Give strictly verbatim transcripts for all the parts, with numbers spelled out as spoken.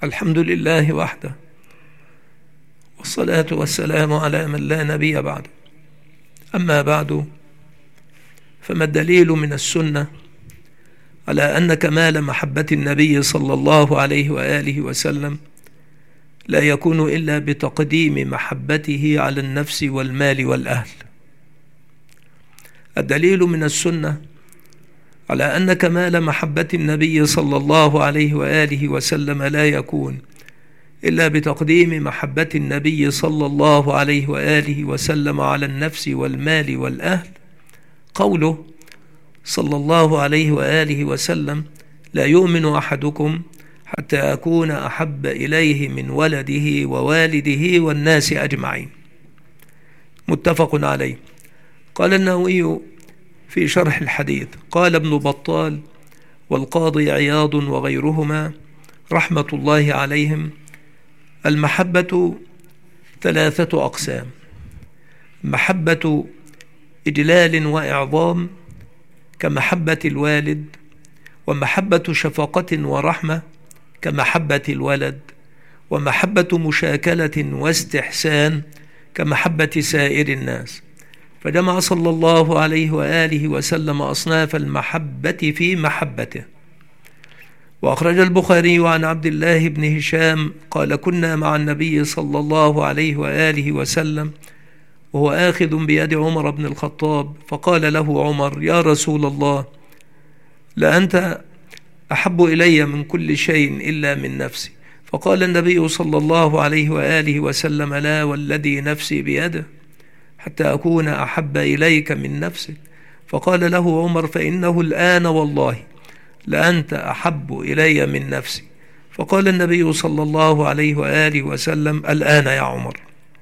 الحمد لله وحده، والصلاة والسلام على من لا نبي بعده. أما بعد، فما الدليل من السنة على أن كمال محبة النبي صلى الله عليه وآله وسلم لا يكون إلا بتقديم محبته على النفس والمال والأهل؟ الدليل من السنة على أن كمال محبة النبي صلى الله عليه وآله وسلم لا يكون إلا بتقديم محبة النبي صلى الله عليه وآله وسلم على النفس والمال والأهل قوله صلى الله عليه وآله وسلم: لا يؤمن أحدكم حتى أكون أحب إليه من ولده ووالده والناس أجمعين. متفق عليه. قال النووي في شرح الحديث: قال ابن بطال والقاضي عياض وغيرهما رحمة الله عليهم: المحبة ثلاثة أقسام: محبة إجلال وإعظام كمحبة الوالد، ومحبة شفقة ورحمة كمحبة الولد، ومحبة مشاكلة واستحسان كمحبة سائر الناس. فجمع صلى الله عليه وآله وسلم أصناف المحبة في محبته. وأخرج البخاري عن عبد الله بن هشام قال: كنا مع النبي صلى الله عليه وآله وسلم وهو آخذ بيد عمر بن الخطاب، فقال له عمر: يا رسول الله، لأنت أحب إلي من كل شيء إلا من نفسي. فقال النبي صلى الله عليه وآله وسلم: لا والذي نفسي بيده حتى أكون أحب إليك من نفسك. فقال له عمر: فإنه الآن والله لأنت أحب إلي من نفسي. فقال النبي صلى الله عليه وآله وسلم: الآن يا عمر.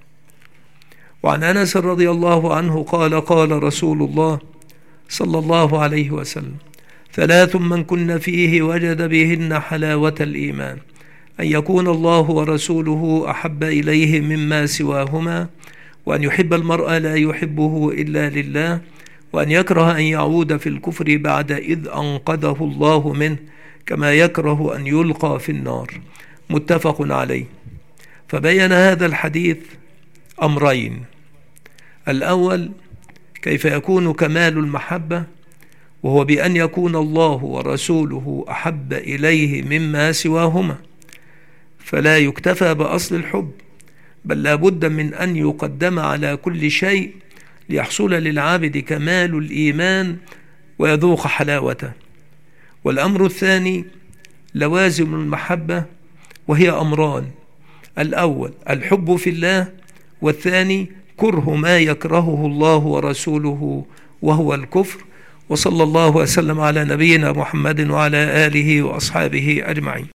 وعن أنس رضي الله عنه قال: قال رسول الله صلى الله عليه وسلم: ثلاث من كن فيه وجد بهن حلاوة الإيمان: أن يكون الله ورسوله أحب إليه مما سواهما، وأن يحب المرء لا يحبه إلا لله، وأن يكره أن يعود في الكفر بعد إذ أنقذه الله منه، كما يكره أن يلقى في النار. متفق عليه. فبين هذا الحديث أمرين: الأول كيف يكون كمال المحبة، وهو بأن يكون الله ورسوله أحب إليه مما سواهما، فلا يكتفى بأصل الحب، بل لا بد من أن يقدم على كل شيء ليحصل للعابد كمال الإيمان ويذوق حلاوته. والأمر الثاني لوازم المحبة، وهي أمران: الأول الحب في الله، والثاني كره ما يكرهه الله ورسوله وهو الكفر. وصلى الله وسلم على نبينا محمد وعلى آله وأصحابه أجمعين.